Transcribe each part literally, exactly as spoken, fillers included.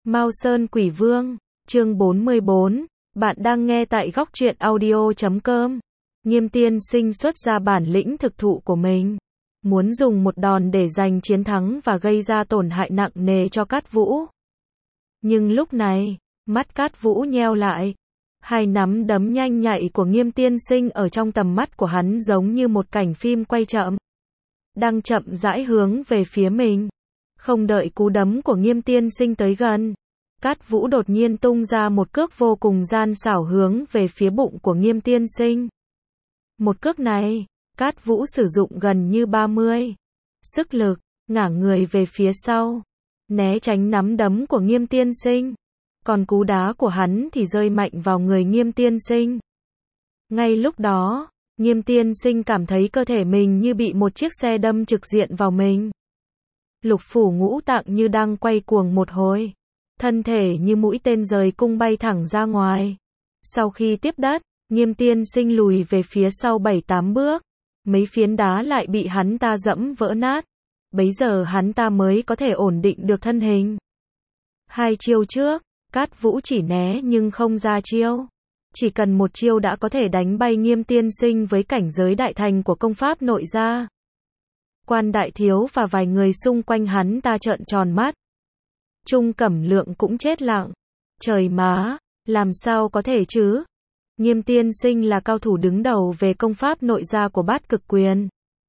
Mao Sơn Quỷ Vương, chương bốn mươi bốn, bạn đang nghe tại góc truyện audio chấm com. Nghiêm Tiên Sinh xuất ra bản lĩnh thực thụ của mình, muốn dùng một đòn để giành chiến thắng và gây ra tổn hại nặng nề cho Cát Vũ. Nhưng lúc này, mắt Cát Vũ nheo lại. Hai nắm đấm nhanh nhạy của Nghiêm Tiên Sinh ở trong tầm mắt của hắn giống như một cảnh phim quay chậm, đang chậm rãi hướng về phía mình. Không đợi cú đấm của Nghiêm Tiên Sinh tới gần, Cát Vũ đột nhiên tung ra một cước vô cùng gian xảo hướng về phía bụng của Nghiêm Tiên Sinh. Một cước này, Cát Vũ sử dụng gần như ba mươi sức lực, ngả người về phía sau, né tránh nắm đấm của Nghiêm Tiên Sinh. Còn cú đá của hắn thì rơi mạnh vào người Nghiêm Tiên Sinh. Ngay lúc đó, Nghiêm Tiên Sinh cảm thấy cơ thể mình như bị một chiếc xe đâm trực diện vào mình. Lục phủ ngũ tạng như đang quay cuồng một hồi. Thân thể như mũi tên rời cung bay thẳng ra ngoài. Sau khi tiếp đất, Nghiêm Tiên Sinh lùi về phía sau bảy tám bước. Mấy phiến đá lại bị hắn ta dẫm vỡ nát. Bấy giờ hắn ta mới có thể ổn định được thân hình. Hai chiêu trước, Cát Vũ chỉ né nhưng không ra chiêu. Chỉ cần một chiêu đã có thể đánh bay Nghiêm Tiên Sinh với cảnh giới đại thành của công pháp nội gia. Quan Đại Thiếu và vài người xung quanh hắn ta trợn tròn mắt. Trung Cẩm Lượng cũng chết lặng. Trời má, làm sao có thể chứ? Nghiêm Tiên Sinh là cao thủ đứng đầu về công pháp nội gia của Bát Cực Quyền.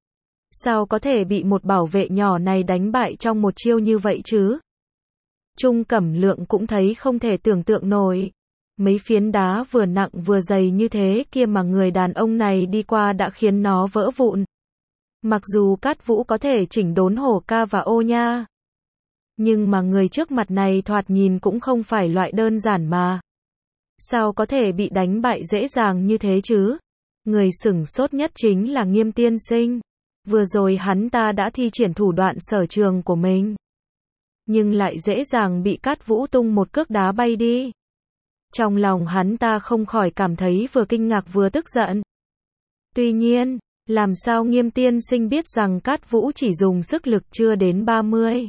Sao có thể bị một bảo vệ nhỏ này đánh bại trong một chiêu như vậy chứ? Trung Cẩm Lượng cũng thấy không thể tưởng tượng nổi. Mấy phiến đá vừa nặng vừa dày như thế kia mà người đàn ông này đi qua đã khiến nó vỡ vụn. Mặc dù Cát Vũ có thể chỉnh đốn Hổ Ca và Ô Nha, nhưng mà người trước mặt này thoạt nhìn cũng không phải loại đơn giản mà. Sao có thể bị đánh bại dễ dàng như thế chứ? Người sửng sốt nhất chính là Nghiêm Tiên Sinh. Vừa rồi hắn ta đã thi triển thủ đoạn sở trường của mình, nhưng lại dễ dàng bị Cát Vũ tung một cước đá bay đi. Trong lòng hắn ta không khỏi cảm thấy vừa kinh ngạc vừa tức giận. Tuy nhiên, làm sao Nghiêm Tiên Sinh biết rằng Cát Vũ chỉ dùng sức lực chưa đến ba mươi?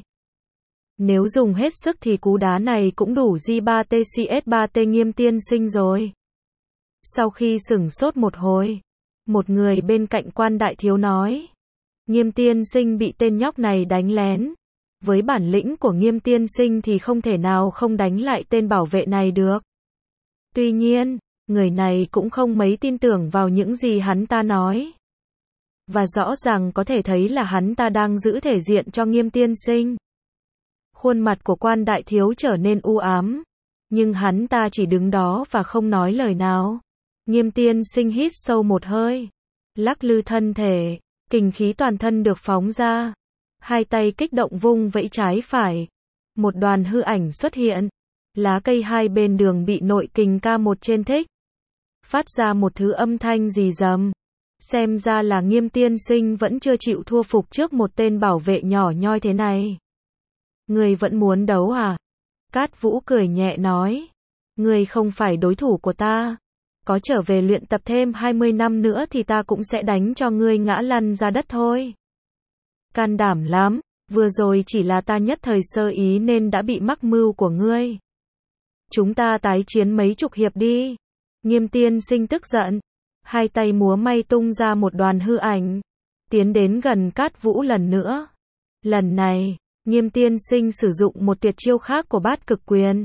Nếu dùng hết sức thì cú đá này cũng đủ G ba T C S ba T Nghiêm Tiên Sinh rồi. Sau khi sửng sốt một hồi, một người bên cạnh Quan Đại Thiếu nói, Nghiêm Tiên Sinh bị tên nhóc này đánh lén. Với bản lĩnh của Nghiêm Tiên Sinh thì không thể nào không đánh lại tên bảo vệ này được. Tuy nhiên, người này cũng không mấy tin tưởng vào những gì hắn ta nói. Và rõ ràng có thể thấy là hắn ta đang giữ thể diện cho Nghiêm Tiên Sinh. Khuôn mặt của Quan Đại Thiếu trở nên u ám, nhưng hắn ta chỉ đứng đó và không nói lời nào. Nghiêm Tiên Sinh hít sâu một hơi, lắc lư thân thể, kình khí toàn thân được phóng ra. Hai tay kích động vung vẫy trái phải. Một đoàn hư ảnh xuất hiện. Lá cây hai bên đường bị nội kình ca một trên thích. Phát ra một thứ âm thanh rì rầm. Xem ra là Nghiêm Tiên Sinh vẫn chưa chịu thua phục trước một tên bảo vệ nhỏ nhoi thế này. Người vẫn muốn đấu à? Cát Vũ cười nhẹ nói. Người không phải đối thủ của ta. Có trở về luyện tập thêm hai mươi năm nữa thì ta cũng sẽ đánh cho ngươi ngã lăn ra đất thôi. Can đảm lắm, vừa rồi chỉ là ta nhất thời sơ ý nên đã bị mắc mưu của ngươi. Chúng ta tái chiến mấy chục hiệp đi. Nghiêm Tiên Sinh tức giận, hai tay múa may tung ra một đoàn hư ảnh, tiến đến gần Cát Vũ lần nữa. Lần này, Nghiêm Tiên Sinh sử dụng một tuyệt chiêu khác của Bát Cực Quyền,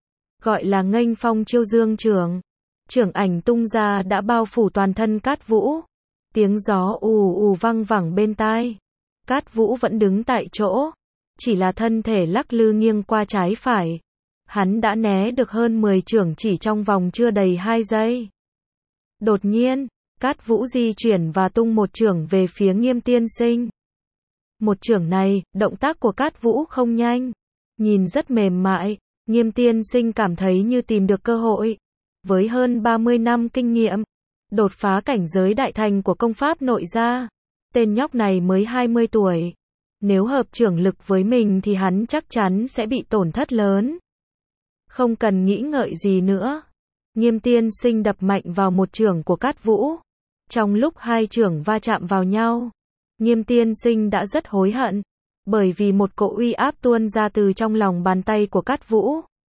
gọi là nghênh phong chiêu dương trưởng. Trưởng ảnh tung ra đã bao phủ toàn thân Cát Vũ. Tiếng gió ù ù vang vẳng bên tai. Cát Vũ vẫn đứng tại chỗ, chỉ là thân thể lắc lư nghiêng qua trái phải. Hắn đã né được hơn mười chưởng chỉ trong vòng chưa đầy hai giây. Đột nhiên, Cát Vũ di chuyển và tung một chưởng về phía Nghiêm Tiên Sinh. Một chưởng này, động tác của Cát Vũ không nhanh, nhìn rất mềm mại. Nghiêm Tiên Sinh cảm thấy như tìm được cơ hội. Với hơn ba mươi năm kinh nghiệm, đột phá cảnh giới đại thành của công pháp nội gia. Tên nhóc này mới hai mươi tuổi. Nếu hợp chưởng lực với mình thì hắn chắc chắn sẽ bị tổn thất lớn. Không cần nghĩ ngợi gì nữa. Nghiêm Tiên Sinh đập mạnh vào một chưởng của Cát Vũ. Trong lúc hai chưởng va chạm vào nhau, Nghiêm Tiên Sinh đã rất hối hận. Bởi vì một cỗ uy áp tuôn ra từ trong lòng bàn tay của Cát Vũ.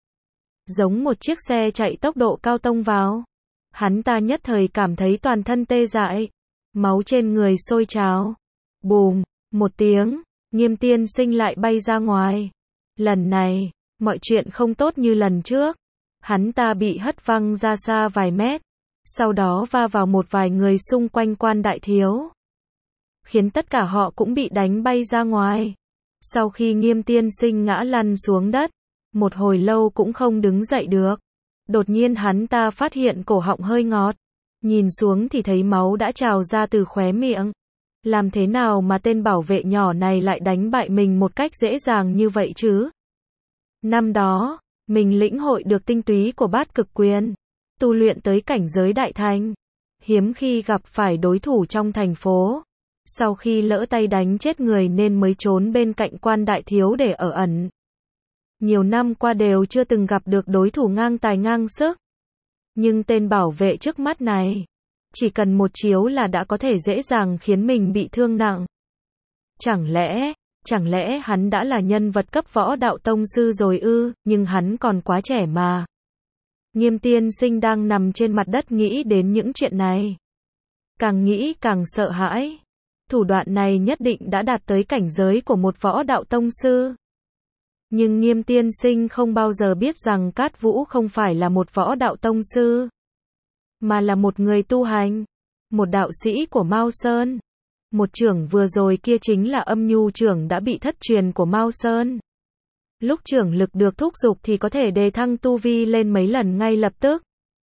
giống một chiếc xe chạy tốc độ cao tông vào. Hắn ta nhất thời cảm thấy toàn thân tê dại, máu trên người sôi trào. Bùm, một tiếng, Nghiêm tiên sinh lại bay ra ngoài. Lần này, mọi chuyện không tốt như lần trước. Hắn ta bị hất văng ra xa vài mét, sau đó va vào một vài người xung quanh quan đại thiếu, khiến tất cả họ cũng bị đánh bay ra ngoài. Sau khi Nghiêm tiên sinh ngã lăn xuống đất, một hồi lâu cũng không đứng dậy được. Đột nhiên hắn ta phát hiện cổ họng hơi ngọt, nhìn xuống thì thấy máu đã trào ra từ khóe miệng. Làm thế nào mà tên bảo vệ nhỏ này lại đánh bại mình một cách dễ dàng như vậy chứ? Năm đó, mình lĩnh hội được tinh túy của bát cực quyền, tu luyện tới cảnh giới đại thành, hiếm khi gặp phải đối thủ trong thành phố. Sau khi lỡ tay đánh chết người nên mới trốn bên cạnh quan đại thiếu để ở ẩn. Nhiều năm qua đều chưa từng gặp được đối thủ ngang tài ngang sức. Nhưng tên bảo vệ trước mắt này, chỉ cần một chiếu là đã có thể dễ dàng khiến mình bị thương nặng. Chẳng lẽ, chẳng lẽ hắn đã là nhân vật cấp võ đạo tông sư rồi ư, nhưng hắn còn quá trẻ mà. Nghiêm tiên sinh đang nằm trên mặt đất nghĩ đến những chuyện này. Càng nghĩ càng sợ hãi. Thủ đoạn này nhất định đã đạt tới cảnh giới của một võ đạo tông sư. Nhưng Nghiêm tiên sinh không bao giờ biết rằng Cát Vũ không phải là một võ đạo tông sư, mà là một người tu hành, một đạo sĩ của Mao Sơn. Một trưởng vừa rồi kia chính là âm nhu trưởng đã bị thất truyền của Mao Sơn. Lúc trưởng lực được thúc giục thì có thể đề thăng tu vi lên mấy lần ngay lập tức.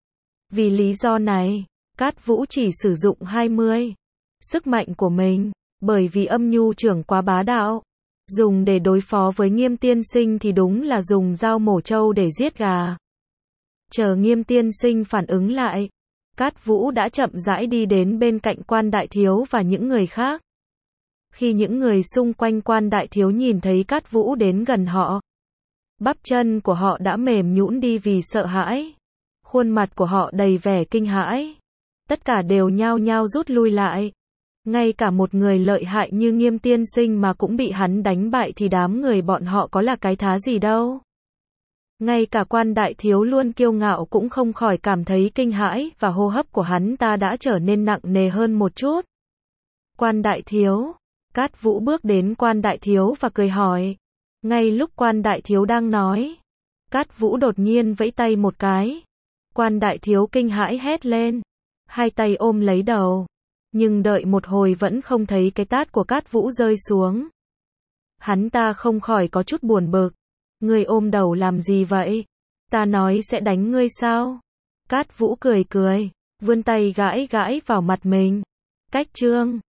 Vì lý do này, Cát Vũ chỉ sử dụng hai mươi sức mạnh của mình, bởi vì âm nhu trưởng quá bá đạo. Dùng để đối phó với Nghiêm tiên sinh thì đúng là dùng dao mổ trâu để giết gà. Chờ Nghiêm tiên sinh phản ứng lại, Cát Vũ đã chậm rãi đi đến bên cạnh quan đại thiếu và những người khác. Khi những người xung quanh quan đại thiếu nhìn thấy Cát Vũ đến gần họ, bắp chân của họ đã mềm nhũn đi vì sợ hãi. Khuôn mặt của họ đầy vẻ kinh hãi. Tất cả đều nhao nhao rút lui lại. Ngay cả một người lợi hại như Nghiêm tiên sinh mà cũng bị hắn đánh bại thì đám người bọn họ có là cái thá gì đâu. Ngay cả quan đại thiếu luôn kiêu ngạo cũng không khỏi cảm thấy kinh hãi và hô hấp của hắn ta đã trở nên nặng nề hơn một chút. Quan đại thiếu. Cát Vũ bước đến quan đại thiếu và cười hỏi. Ngay lúc quan đại thiếu đang nói, Cát Vũ đột nhiên vẫy tay một cái. Quan đại thiếu kinh hãi hét lên. Hai tay ôm lấy đầu. Nhưng đợi một hồi vẫn không thấy cái tát của Cát Vũ rơi xuống. Hắn ta không khỏi có chút buồn bực. Ngươi ôm đầu làm gì vậy? Ta nói sẽ đánh ngươi sao? Cát Vũ cười cười, vươn tay gãi gãi vào mặt mình. Cách trương.